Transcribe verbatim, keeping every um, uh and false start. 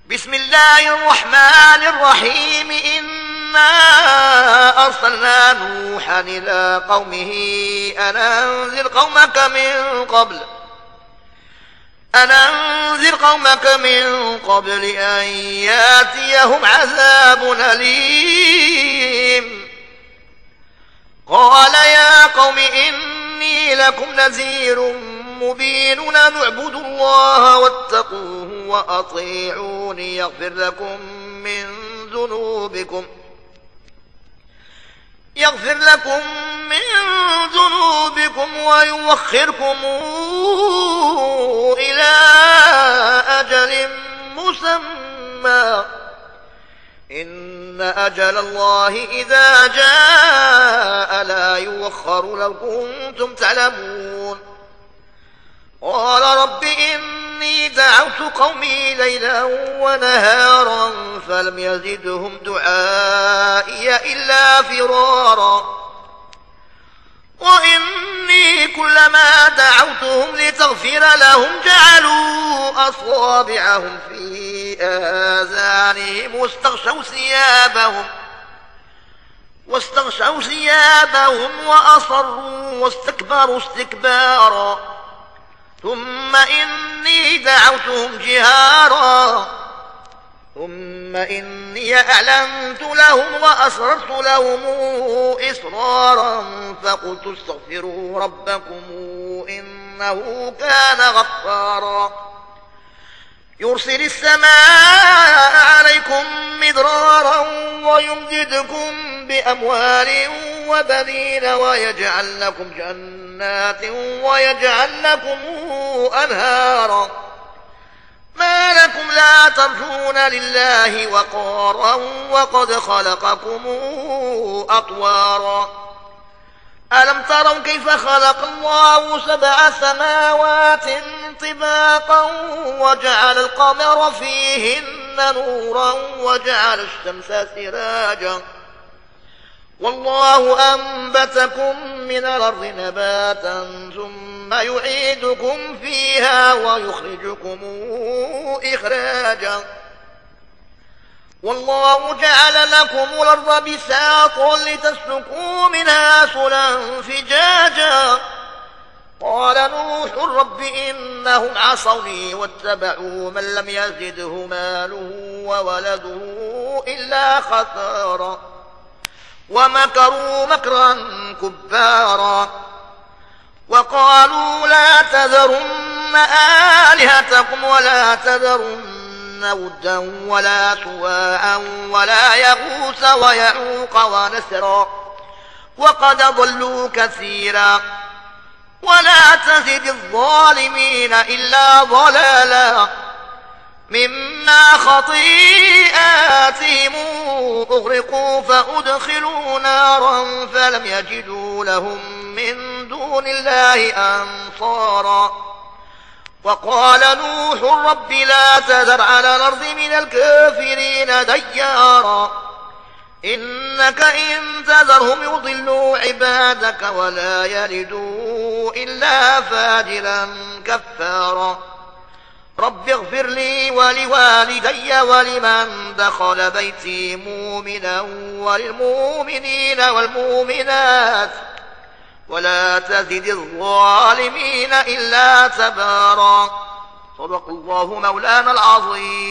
بسم الله الرحمن الرحيم إنا أرسلنا نوحا إلى قومه أن أنذر قومك من قبل أن أنذر قومك من قبل أن ياتيهم عذاب أليم. قال يا قوم إني لكم نذير مبين أن اعبدوا الله واتقوه وأطيعوني يغفر لكم من ذنوبكم يغفر لكم من ذنوبكم ويوخركم إلى أجل مسمى إن أجل الله إذا جاء لا يوخر لو كنتم تعلمون. قال رب إني دعوت قومي ليلا ونهارا فلم يزدهم دعائي إلا فرارا وإني كلما دعوتهم لتغفر لهم جعلوا أصابعهم في آذانهم واستغشوا ثيابهم واستغشوا ثيابهم وأصروا واستكبروا استكبارا ثم إني دعوتهم جهارا ثم إني أعلنت لهم وأسررت لهم إسرارا فقلت استغفروا ربكم إنه كان غفارا يرسل السماء عليكم مدرارا ويمددكم بأموال وبنين ويجعل لكم جنات ويجعل لكم أنهارا ما لكم لا ترجون لله وقارا وقد خلقكم أطوارا ألم تروا كيف خلق الله سبع سماوات طباقا وجعل القمر فيهن نورا وجعل الشمس سراجا والله أنبتكم من الأرض نباتا ثم يعيدكم فيها ويخرجكم إخراجا والله جعل لكم الأرض بساطا لتسلكوا منها سبلا فجاجا. قال نوح رب إنهم عصوني واتبعوا من لم يزده ماله وولده إلا خسارا ومكروا مكرا كبارا وقالوا لا تذرن آلهتكم ولا تذرن ودا ولا سواعا ولا يغوث ويعوق ونسرا وقد ضلوا كثيرا ولا تزد الظالمين إلا ضلالا مما خطيئاتهم أغرقوا فأدخلوا نارا فلم يجدوا لهم من دون الله أنصارا. وقال نوح رب لا تذر على الأرض من الكافرين ديارا إنك إن تذرهم يضلوا عبادك ولا يلدوا إلا فاجرا كفارا. رب اغفر لي ولوالدي ولمن دخل بيتي مؤمنا والمؤمنين والمؤمنات ولا تزد الظالمين إلا تبارا. صدق الله مولانا العظيم.